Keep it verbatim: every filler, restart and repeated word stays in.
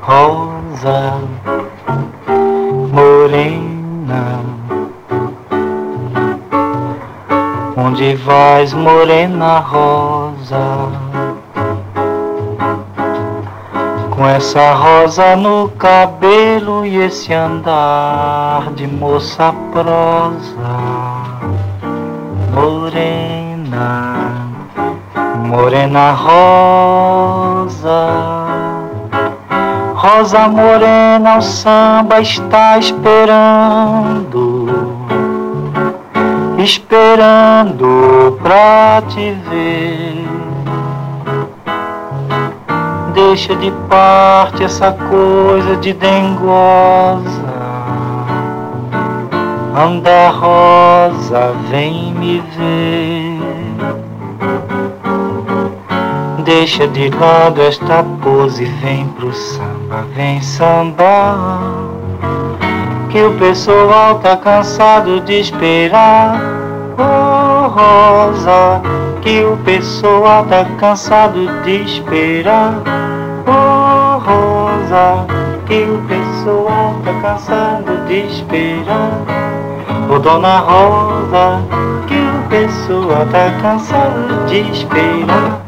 rosa morena, onde vais, morena rosa? Com essa rosa no cabelo e esse andar de moça prosa, morena, morena rosa, rosa morena, o samba está esperando, esperando pra te ver. Deixa de parte essa coisa de dengosa, anda rosa, vem me ver. Deixa de lado esta pose, vem pro samba, vem sambar, que o pessoal tá cansado de esperar. Oh, rosa, que o pessoal tá cansado de esperar. Oh, rosa, que o pessoal tá cansado de esperar. Oh, dona Rosa, que o pessoal tá cansado de esperar.